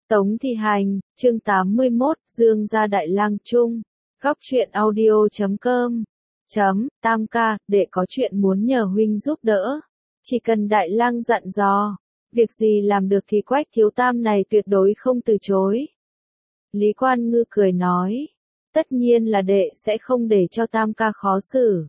Tống Thị Hành, chương 81, Dương gia Đại Lang Trung. Góc truyện audio.com. Tam ca, đệ có chuyện muốn nhờ huynh giúp đỡ. Chỉ cần Đại Lang dặn dò, việc gì làm được thì Quách thiếu tam này tuyệt đối không từ chối. Lý Quan Ngư cười nói, tất nhiên là đệ sẽ không để cho tam ca khó xử.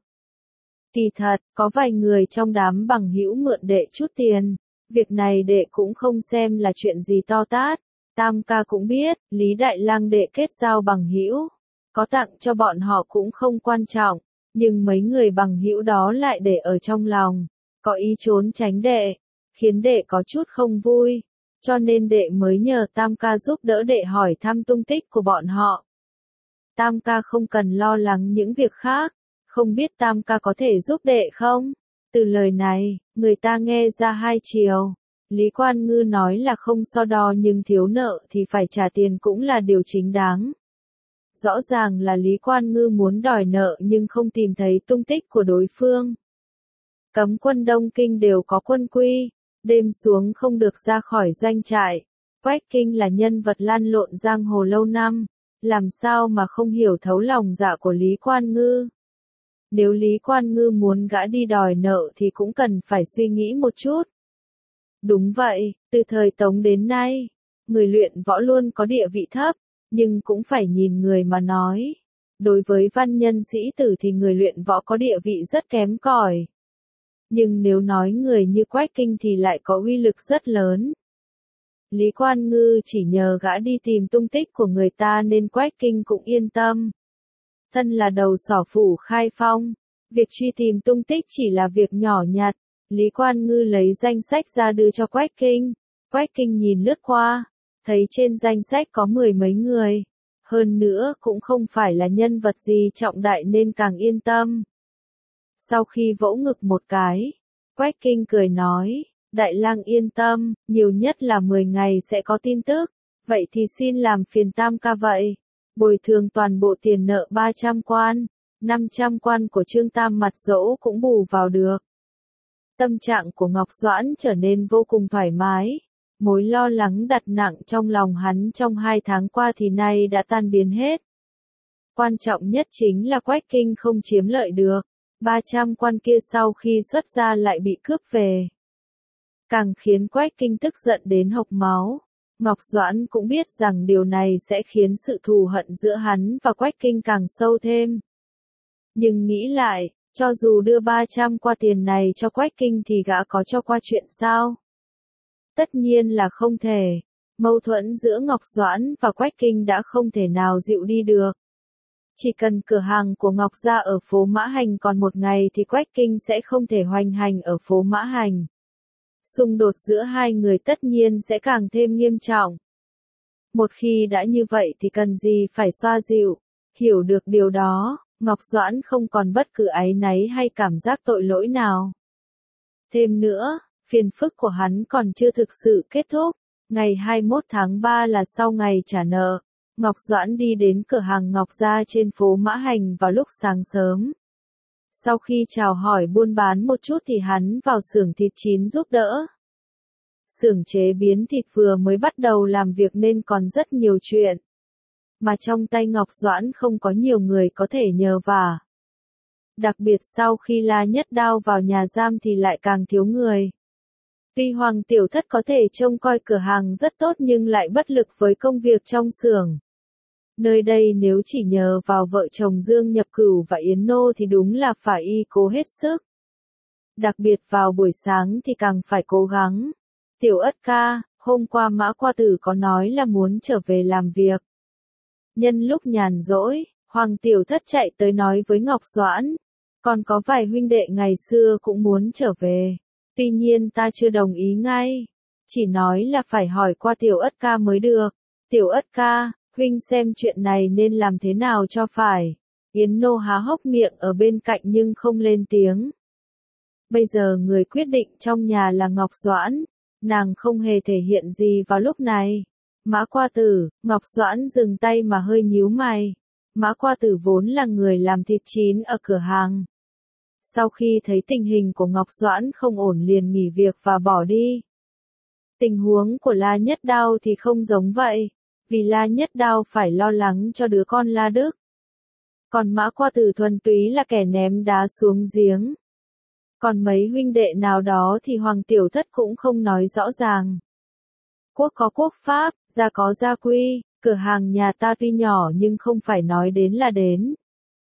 Kỳ thật, có vài người trong đám bằng hữu mượn đệ chút tiền, việc này đệ cũng không xem là chuyện gì to tát. Tam ca cũng biết, Lý Đại Lang đệ kết giao bằng hữu, có tặng cho bọn họ cũng không quan trọng, nhưng mấy người bằng hữu đó lại để ở trong lòng, có ý trốn tránh đệ, khiến đệ có chút không vui, cho nên đệ mới nhờ Tam ca giúp đỡ đệ hỏi thăm tung tích của bọn họ. Tam ca không cần lo lắng những việc khác, không biết Tam ca có thể giúp đệ không? Từ lời này, người ta nghe ra hai chiều. Lý Quan Ngư nói là không so đo nhưng thiếu nợ thì phải trả tiền cũng là điều chính đáng. Rõ ràng là Lý Quan Ngư muốn đòi nợ nhưng không tìm thấy tung tích của đối phương. Cấm quân Đông Kinh đều có quân quy, đêm xuống không được ra khỏi doanh trại. Quách Kinh là nhân vật lăn lộn giang hồ lâu năm, làm sao mà không hiểu thấu lòng dạ của Lý Quan Ngư. Nếu Lý Quan Ngư muốn gã đi đòi nợ thì cũng cần phải suy nghĩ một chút. Đúng vậy, từ thời Tống đến nay, người luyện võ luôn có địa vị thấp, nhưng cũng phải nhìn người mà nói. Đối với văn nhân sĩ tử thì người luyện võ có địa vị rất kém cỏi. Nhưng nếu nói người như Quách Kinh thì lại có uy lực rất lớn. Lý Quan Ngư chỉ nhờ gã đi tìm tung tích của người ta nên Quách Kinh cũng yên tâm. Thân là đầu sỏ phủ Khai Phong, việc truy tìm tung tích chỉ là việc nhỏ nhặt. Lý Quan Ngư lấy danh sách ra đưa cho Quách Kinh. Quách Kinh nhìn lướt qua, thấy trên danh sách có 10 mấy người. Hơn nữa cũng không phải là nhân vật gì trọng đại nên càng yên tâm. Sau khi vỗ ngực một cái, Quách Kinh cười nói, Đại Lang yên tâm, nhiều nhất là 10 ngày sẽ có tin tức. Vậy thì xin làm phiền Tam ca vậy. Bồi thường toàn bộ tiền nợ 300 quan, 500 quan của Trương Tam Mặt Dỗ cũng bù vào được. Tâm trạng của Ngọc Doãn trở nên vô cùng thoải mái. Mối lo lắng đặt nặng trong lòng hắn trong 2 tháng qua thì nay đã tan biến hết. Quan trọng nhất chính là Quách Kinh không chiếm lợi được. 300 quan kia sau khi xuất ra lại bị cướp về. Càng khiến Quách Kinh tức giận đến hộc máu. Ngọc Doãn cũng biết rằng điều này sẽ khiến sự thù hận giữa hắn và Quách Kinh càng sâu thêm. Nhưng nghĩ lại, cho dù đưa 300 qua tiền này cho Quách Kinh thì gã có cho qua chuyện sao? Tất nhiên là không thể. Mâu thuẫn giữa Ngọc Doãn và Quách Kinh đã không thể nào dịu đi được. Chỉ cần cửa hàng của Ngọc gia ở phố Mã Hành còn một ngày thì Quách Kinh sẽ không thể hoành hành ở phố Mã Hành. Xung đột giữa hai người tất nhiên sẽ càng thêm nghiêm trọng. Một khi đã như vậy thì cần gì phải xoa dịu. Hiểu được điều đó, Ngọc Doãn không còn bất cứ áy náy hay cảm giác tội lỗi nào. Thêm nữa, phiền phức của hắn còn chưa thực sự kết thúc. Ngày 21 tháng 3 là sau ngày trả nợ. Ngọc Doãn đi đến cửa hàng Ngọc gia trên phố Mã Hành vào lúc sáng sớm. Sau khi chào hỏi buôn bán một chút thì hắn vào xưởng thịt chín giúp đỡ. Xưởng chế biến thịt vừa mới bắt đầu làm việc nên còn rất nhiều chuyện. Mà trong tay Ngọc Doãn không có nhiều người có thể nhờ vả. Đặc biệt sau khi La Nhất Đao vào nhà giam thì lại càng thiếu người. Tuy Hoàng Tiểu Thất có thể trông coi cửa hàng rất tốt nhưng lại bất lực với công việc trong xưởng. Nơi đây nếu chỉ nhờ vào vợ chồng Dương Nhập Cửu và Yến Nô thì đúng là phải y cố hết sức. Đặc biệt vào buổi sáng thì càng phải cố gắng. Tiểu Ất ca, hôm qua Mã Qua Tử có nói là muốn trở về làm việc. Nhân lúc nhàn rỗi, Hoàng Tiểu Thất chạy tới nói với Ngọc Doãn. Còn có vài huynh đệ ngày xưa cũng muốn trở về. Tuy nhiên ta chưa đồng ý ngay. Chỉ nói là phải hỏi qua Tiểu Ất ca mới được. Tiểu Ất ca, huynh xem chuyện này nên làm thế nào cho phải. Yến Nô há hốc miệng ở bên cạnh nhưng không lên tiếng. Bây giờ người quyết định trong nhà là Ngọc Doãn. Nàng không hề thể hiện gì vào lúc này. Mã Qua Tử, Ngọc Doãn dừng tay mà hơi nhíu mày. Mã Qua Tử vốn là người làm thịt chín ở cửa hàng. Sau khi thấy tình hình của Ngọc Doãn không ổn liền nghỉ việc và bỏ đi. Tình huống của La Nhất Đao thì không giống vậy, vì La Nhất Đao phải lo lắng cho đứa con La Đức. Còn Mã Qua Tử thuần túy là kẻ ném đá xuống giếng. Còn mấy huynh đệ nào đó thì Hoàng Tiểu Thất cũng không nói rõ ràng. Quốc có quốc pháp, gia có gia quy, cửa hàng nhà ta tuy nhỏ nhưng không phải nói đến là đến.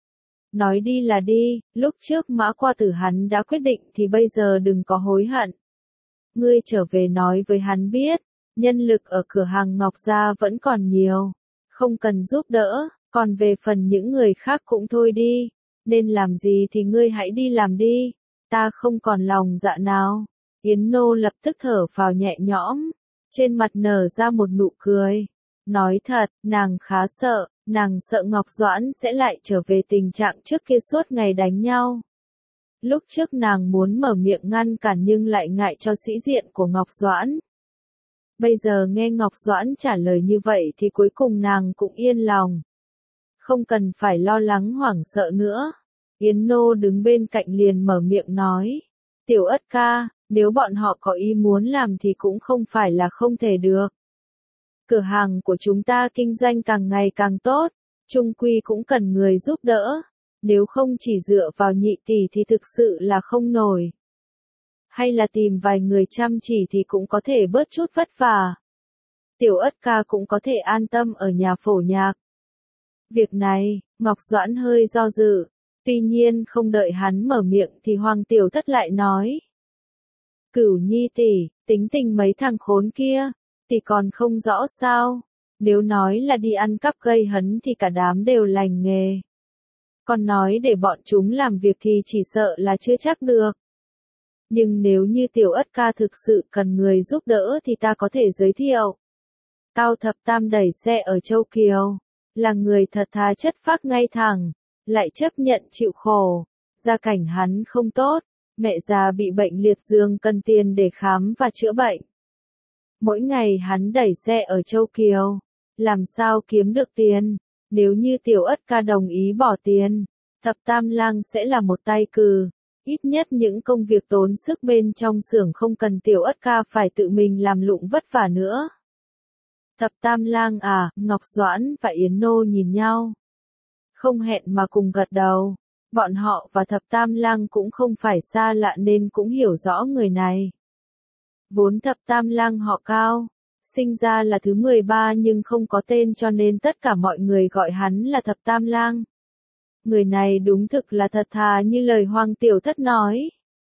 Nói đi là đi, lúc trước Mã Qua Tử hắn đã quyết định thì bây giờ đừng có hối hận. Ngươi trở về nói với hắn biết, nhân lực ở cửa hàng Ngọc Gia vẫn còn nhiều, không cần giúp đỡ, còn về phần những người khác cũng thôi đi, nên làm gì thì ngươi hãy đi làm đi, ta không còn lòng dạ nào. Yến Nô lập tức thở phào nhẹ nhõm, trên mặt nở ra một nụ cười. Nói thật, nàng khá sợ, nàng sợ Ngọc Doãn sẽ lại trở về tình trạng trước kia suốt ngày đánh nhau. Lúc trước nàng muốn mở miệng ngăn cản nhưng lại ngại cho sĩ diện của Ngọc Doãn. Bây giờ nghe Ngọc Doãn trả lời như vậy thì cuối cùng nàng cũng yên lòng. Không cần phải lo lắng hoảng sợ nữa. Yến Nô đứng bên cạnh liền mở miệng nói. Tiểu Ất ca, nếu bọn họ có ý muốn làm thì cũng không phải là không thể được. Cửa hàng của chúng ta kinh doanh càng ngày càng tốt, chung quy cũng cần người giúp đỡ. Nếu không chỉ dựa vào nhị tỷ thì thực sự là không nổi. Hay là tìm vài người chăm chỉ thì cũng có thể bớt chút vất vả. Tiểu Ất ca cũng có thể an tâm ở nhà phổ nhạc. Việc này, Ngọc Doãn hơi do dự. Tuy nhiên không đợi hắn mở miệng thì Hoàng Tiểu Thất lại nói. Cửu Nhi tỷ, tính tình mấy thằng khốn kia, thì còn không rõ sao. Nếu nói là đi ăn cắp gây hấn thì cả đám đều lành nghề. Còn nói để bọn chúng làm việc thì chỉ sợ là chưa chắc được. Nhưng nếu như Tiểu Ất ca thực sự cần người giúp đỡ thì ta có thể giới thiệu. Cao Thập Tam đẩy xe ở Châu Kiều, là người thật thà chất phác ngay thẳng, lại chấp nhận chịu khổ. Gia cảnh hắn không tốt, mẹ già bị bệnh liệt giường cần tiền để khám và chữa bệnh. Mỗi ngày hắn đẩy xe ở Châu Kiều, làm sao kiếm được tiền? Nếu như Tiểu Ất ca đồng ý bỏ tiền, Thập Tam Lang sẽ là một tay cừ. Ít nhất những công việc tốn sức bên trong xưởng không cần Tiểu Ất ca phải tự mình làm lụng vất vả nữa. Thập Tam Lang à, Ngọc Doãn và Yến Nô nhìn nhau. Không hẹn mà cùng gật đầu. Bọn họ và Thập Tam Lang cũng không phải xa lạ nên cũng hiểu rõ người này. Vốn Thập Tam Lang họ Cao, sinh ra là thứ 13 nhưng không có tên cho nên tất cả mọi người gọi hắn là Thập Tam Lang. Người này đúng thực là thật thà như lời Hoàng Tiểu Thất nói.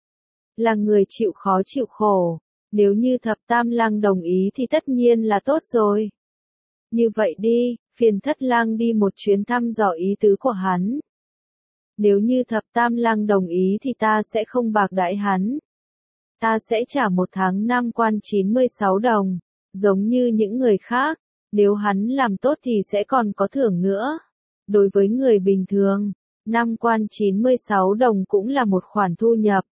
Là người chịu khó chịu khổ, nếu như Thập Tam Lang đồng ý thì tất nhiên là tốt rồi. Như vậy đi, phiền Thất Lang đi một chuyến thăm dò ý tứ của hắn. Nếu như Thập Tam Lang đồng ý thì ta sẽ không bạc đãi hắn. Ta sẽ trả một tháng 5 quan 96 đồng, giống như những người khác, nếu hắn làm tốt thì sẽ còn có thưởng nữa. Đối với người bình thường, 5 quan 96 đồng cũng là một khoản thu nhập.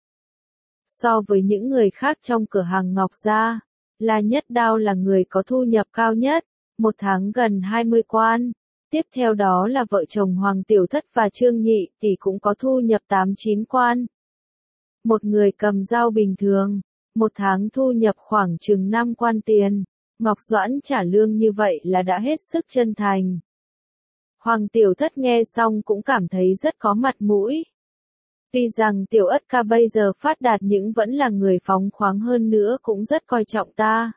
So với những người khác trong cửa hàng Ngọc Gia, La Nhất Đao là người có thu nhập cao nhất, một tháng gần 20 quan. Tiếp theo đó là vợ chồng Hoàng Tiểu Thất và Trương Nhị thì cũng có thu nhập 8-9 quan. Một người cầm dao bình thường, một tháng thu nhập khoảng chừng 5 quan tiền. Ngọc Doãn trả lương như vậy là đã hết sức chân thành. Hoàng Tiểu Thất nghe xong cũng cảm thấy rất có mặt mũi. Tuy rằng Tiểu Ất ca bây giờ phát đạt nhưng vẫn là người phóng khoáng hơn nữa cũng rất coi trọng ta.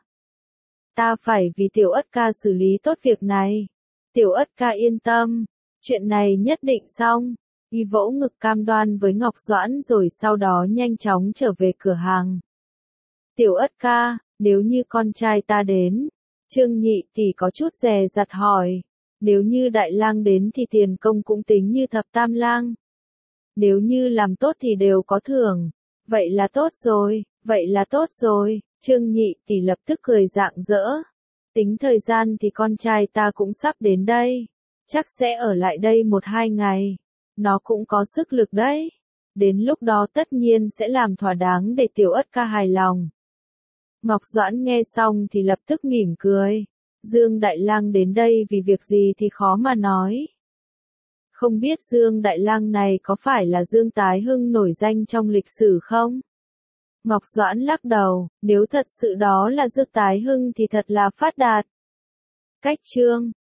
Ta phải vì Tiểu Ất ca xử lý tốt việc này. Tiểu Ất ca yên tâm, chuyện này nhất định xong. Y vỗ ngực cam đoan với Ngọc Doãn rồi sau đó nhanh chóng trở về cửa hàng. Tiểu Ất ca, nếu như con trai ta đến, Trương Nhị tỷ có chút dè dặt hỏi. Nếu như Đại Lang đến thì tiền công cũng tính như Thập Tam Lang. Nếu như làm tốt thì đều có thưởng. Vậy là tốt rồi, vậy là tốt rồi. Trương Nhị tỷ lập tức cười rạng rỡ. Tính thời gian thì con trai ta cũng sắp đến đây. Chắc sẽ ở lại đây 1-2 ngày. Nó cũng có sức lực đấy. Đến lúc đó tất nhiên sẽ làm thỏa đáng để Tiểu Ất ca hài lòng. Ngọc Doãn nghe xong thì lập tức mỉm cười. Dương Đại Lang đến đây vì việc gì thì khó mà nói. Không biết Dương Đại Lang này có phải là Dương Tái Hưng nổi danh trong lịch sử không? Ngọc Doãn lắc đầu, nếu thật sự đó là Dược Tái Hưng thì thật là phát đạt. Cách chương